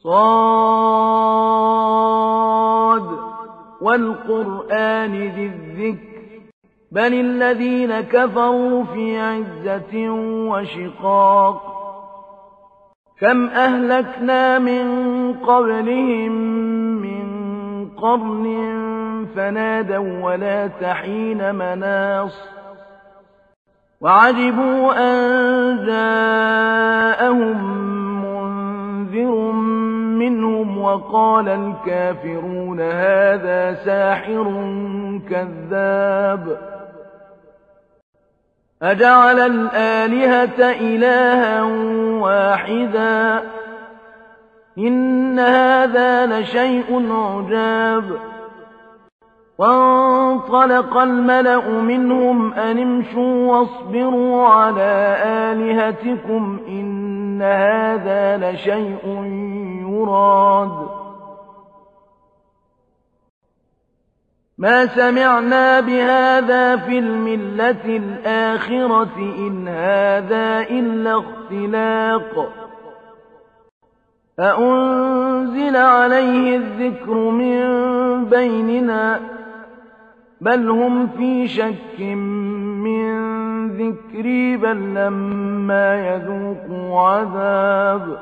صاد والقرآن ذي الذكر بل الذين كفروا في عزة وشقاق كم أهلكنا من قبلهم من قرن فنادوا ولا تحين مناص وعجبوا أن جاءهم منذر منهم وقال الكافرون هذا ساحر كذاب أجعل الآلهة إلها واحدا إن هذا لشيء عجاب وانطلق الملأ منهم أن امشوا واصبروا على آلهتكم إن هذا لشيء يراد ما سمعنا بهذا في الملة الآخرة إن هذا إلا اختلاق أأنزل عليه الذكر من بيننا بل هم في شك من ذكري بل لما يذوقوا عذاب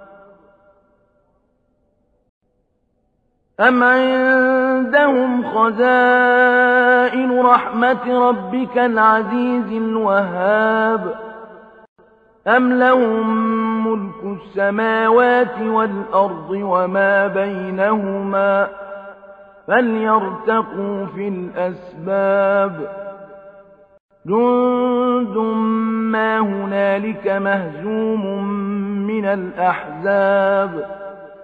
أم عندهم خزائن رحمة ربك العزيز الوهاب أم لهم ملك السماوات والأرض وما بينهما فليرتقوا في الأسباب جند ما هنالك مهزوم من الأحزاب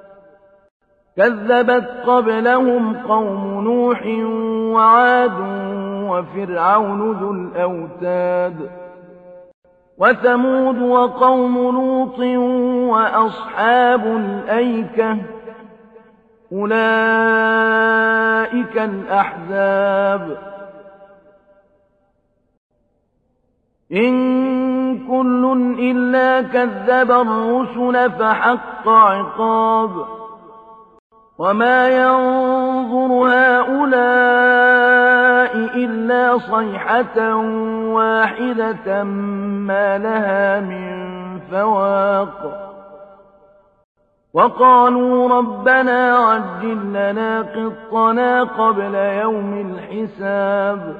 كذبت قبلهم قوم نوح وعاد وفرعون ذو الأوتاد وثمود وقوم لوط وأصحاب الأيكة أولئك الأحزاب إن كل إلا كذب الرسل فحق عقاب وما ينظر هؤلاء إلا صيحة واحدة ما لها من فواق وقالوا ربنا عجل لنا قطنا قبل يوم الحساب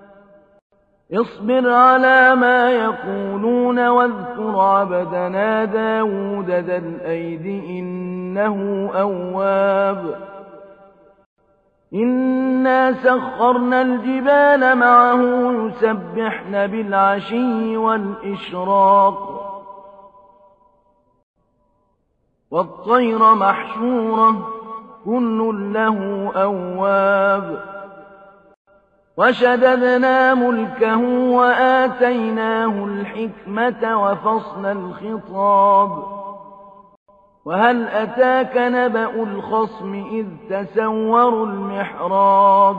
اصبر على ما يقولون واذكر عبدنا داود ذا الأيد إنه أواب إنا سخرنا الجبال معه يسبحن بالعشي والإشراق والطير محشورة كل له أواب وشددنا ملكه وآتيناه الحكمة وفصل الخطاب وهل أتاك نبأ الخصم إذ تسوروا المحراب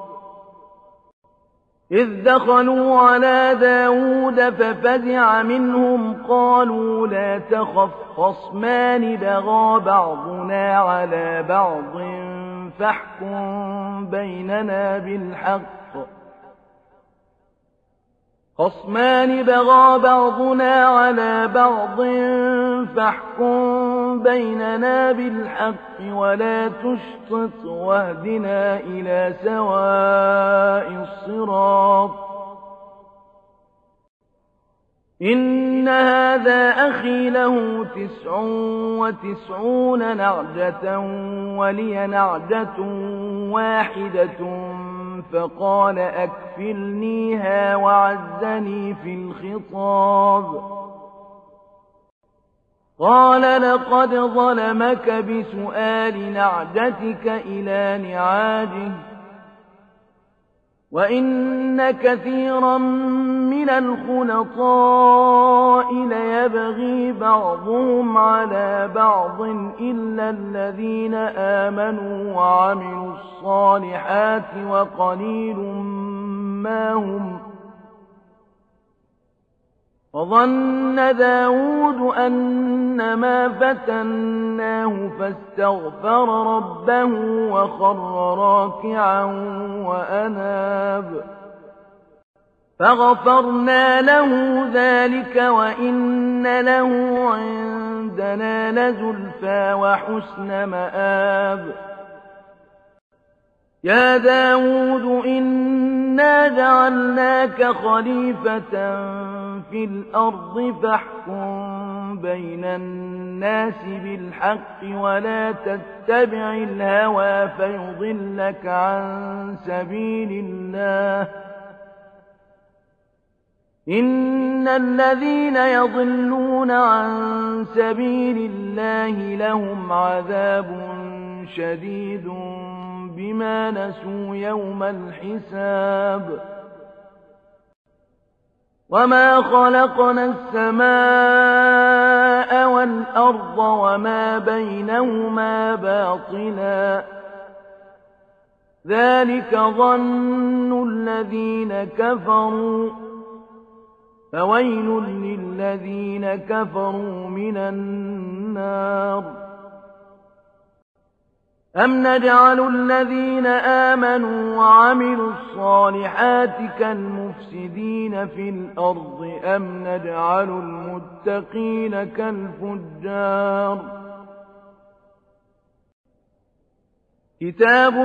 إذ دخلوا على داود ففزع منهم قالوا لا تخف خصمان بغى بعضنا على بعض فاحكم بيننا بالحق خصمان بغى بعضنا على بعض فاحكم بيننا بالحق ولا تشطط واهدنا إلى سواء الصراط إن هذا أخي له 99 نعجة ولي نعجة واحدة فقال أكفلنيها وعزني في الخطاب قال لقد ظلمك بسؤال نعجتك إلى نعاجه وإن كثيرا من الخلطاء ليبغي بعضهم على بعض إلا الذين آمنوا وعملوا الصالحات وظن داود أنما فتناه فاستغفر ربه وخر راكعا وأناب فغفرنا له ذلك وإن له عندنا لزلفى وحسن مآب يا داود إنا جعلناك خليفة في الأرض فاحكم بين الناس بالحق ولا تتبع الهوى فيضلك عن سبيل الله إن الذين يضلون عن سبيل الله لهم عذاب شديد بما نسوا يوم الحساب وما خلقنا السماء والأرض وما بينهما باطلا ذلك ظن الذين كفروا فويل للذين كفروا من النار أم نجعل الذين آمنوا وعملوا الصالحات كالمفسدين في الأرض أم نجعل المتقين كالفجار كتاب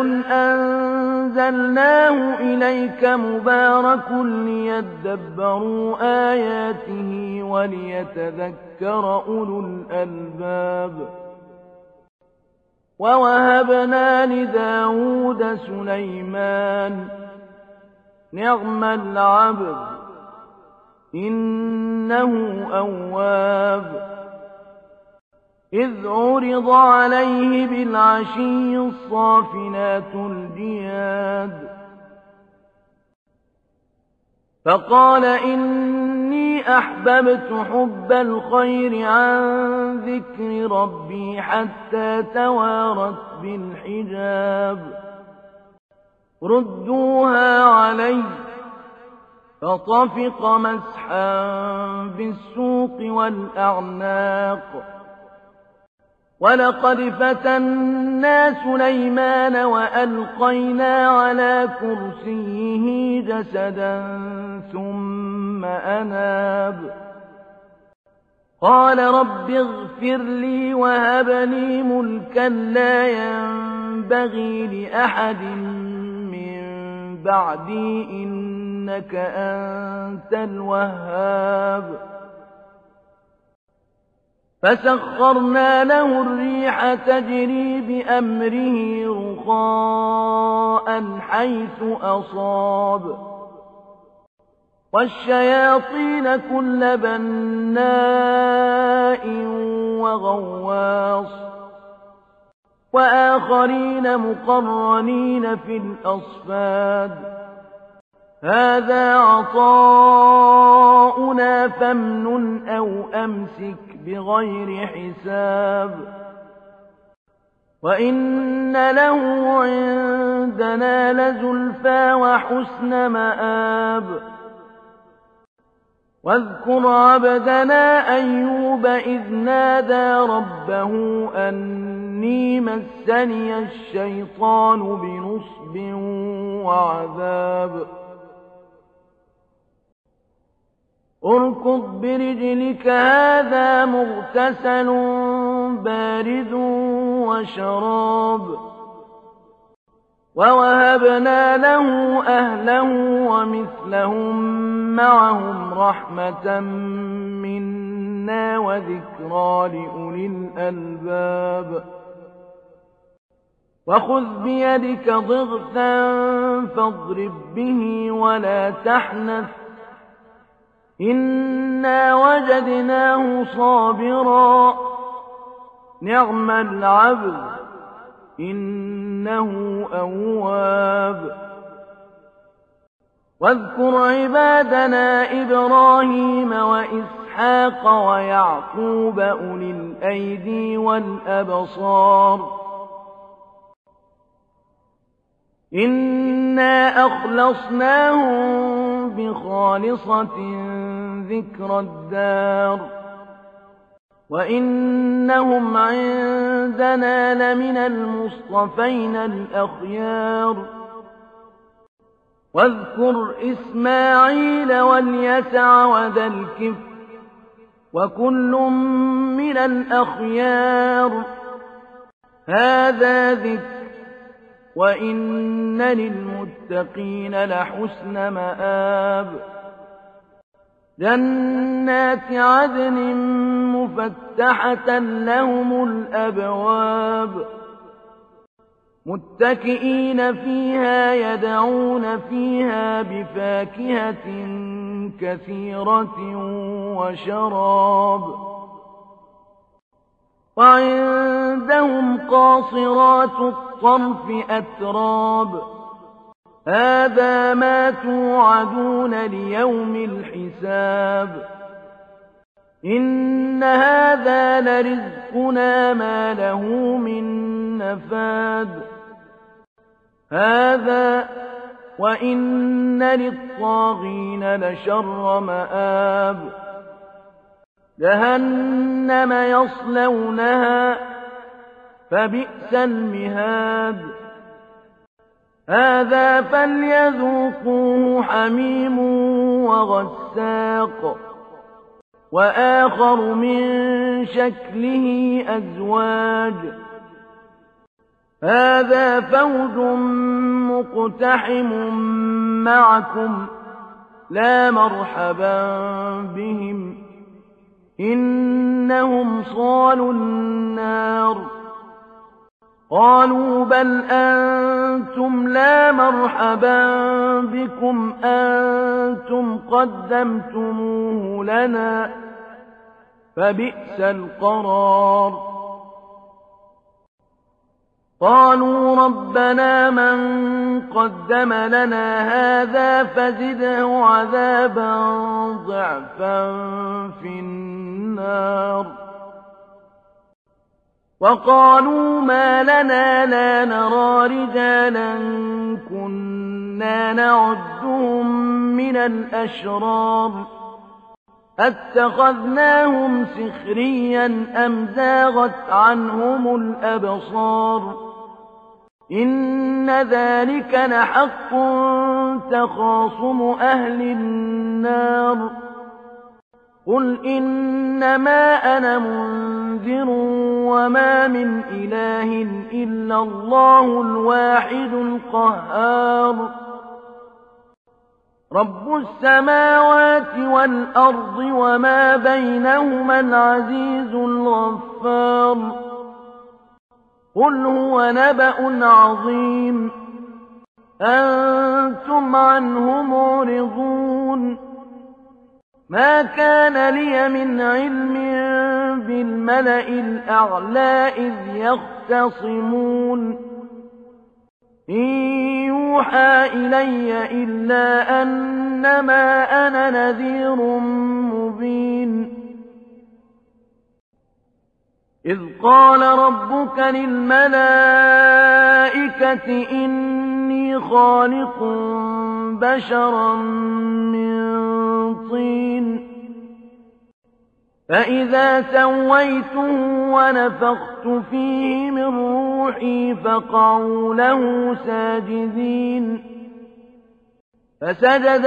أنزلناه إليك مبارك ليدبروا آياته وليتذكر أولو الألباب ووهبنا لداود سليمان نعم العبد إنه أواب إذ عرض عليه بالعشي الصافنات الجياد فقال إني أحببت حب الخير عن ذكر ربي حتى توارت بالحجاب ردوها علي فطفق مسحا بالسوق والأعناق ولقد فتنا سليمان وألقينا على كرسيه جسدا ثم أناب قال رب اغفر لي وهب لي ملكا لا ينبغي لأحد من بعدي إنك أنت الوهاب فسخرنا له الريح تجري بأمره رخاء حيث أصاب والشياطين كل بناء وغواص وآخرين مقرنين في الأصفاد هذا عطاؤنا فامنن أو أمسك بغير حساب وإن له عندنا لزلفى وحسن مآب واذكر عبدنا أيوب إذ نادى ربه أني مسني الشيطان بنصب وعذاب اركض برجلك هذا مغتسل بارد وشراب ووهبنا له أهله ومثلهم معهم رحمة منا وذكرى لأولي الألباب وخذ بيدك ضغثا فاضرب به ولا تحنث إنا وجدناه صابرا نعم العبد إنه أواب واذكر عبادنا إبراهيم وإسحاق ويعقوب أولي الأيدي والأبصار إنا أخلصناهم بخالصة ذكر الدار وإنهم عندنا لمن المصطفين الأخيار واذكر إسماعيل واليسع وذا الكفل وكل من الأخيار هذا ذكر وإن للمتقين لحسن مآب جنات عدن مفتحة لهم الأبواب متكئين فيها يدعون فيها بفاكهة كثيرة وشراب وعندهم قاصرات الطرف أتراب هذا ما توعدون ليوم الحساب إن هذا لرزقنا ما له من نفاد هذا وإن للطاغين لشر مآب جهنم يصلونها فبئس المهاد هذا فليذوقوه حميم وغساق وآخر من شكله أزواج هذا فوج مقتحم معكم لا مرحبا بهم إنهم صالوا النار قالوا بل أنتم لا مرحبا بكم أنتم قدمتموه لنا فبئس القرار قالوا ربنا من قدم لنا هذا فزده عذابا ضعفا في النار وقالوا ما لنا لا نرى رجالا كنا نعدهم من الأشرار أتخذناهم سخريا أم زاغت عنهم الأبصار إن ذلك لحق تخاصم أهل النار قل إنما أنا منذر وما من إله إلا الله الواحد القهار رب السماوات والأرض وما بينهما العزيز الغفار قل هو نبأ عظيم أنتم عنه معرضون ما كان لي من علم بالملأ الأعلى إذ يختصمون إن يوحى إلي إلا أنما أنا نذير مبين إذ قال ربك للملائكة إني خالق بشرا من طين فإذا سويته ونفخت فيه من روحي فقعوا له ساجدين فسجد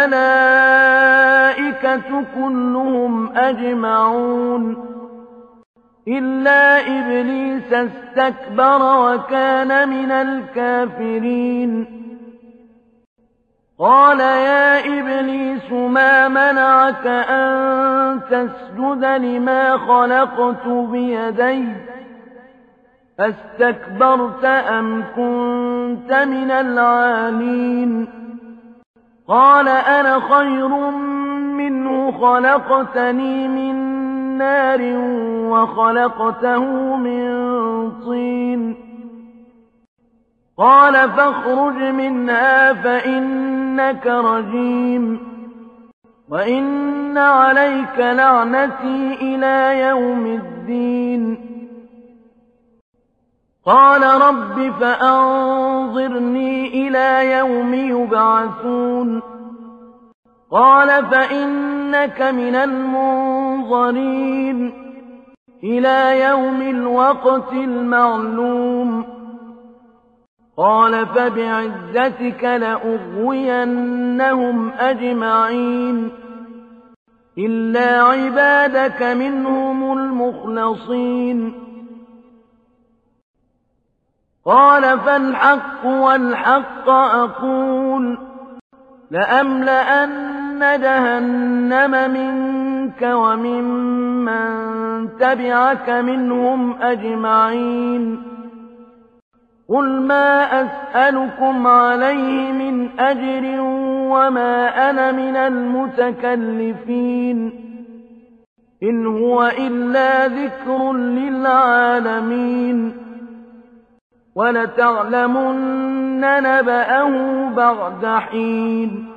الملائكة كلهم أجمعون إلا إبليس استكبر وكان من الكافرين قال يا إبليس ما منعك أن تسجد لما خلقت بيدي أستكبرت أم كنت من العالين قال أنا خير منه خلقتني من نار وخلقته من طين قال فاخرج منها فإنك رجيم وإن عليك لعنتي إلى يوم الدين قال رب فأنظرني إلى يوم يبعثون قال فإنك من المنظرين إلى يوم الوقت المعلوم قال فبعزتك لأغوينهم أجمعين إلا عبادك منهم المخلصين قال فالحق والحق أقول لأملأن جهنم منك وممن تبعك منهم أجمعين قل ما أسألكم عليه من أجر وما أنا من المتكلفين إن هو إلا ذكر للعالمين ولتعلمن نبأه بعد حين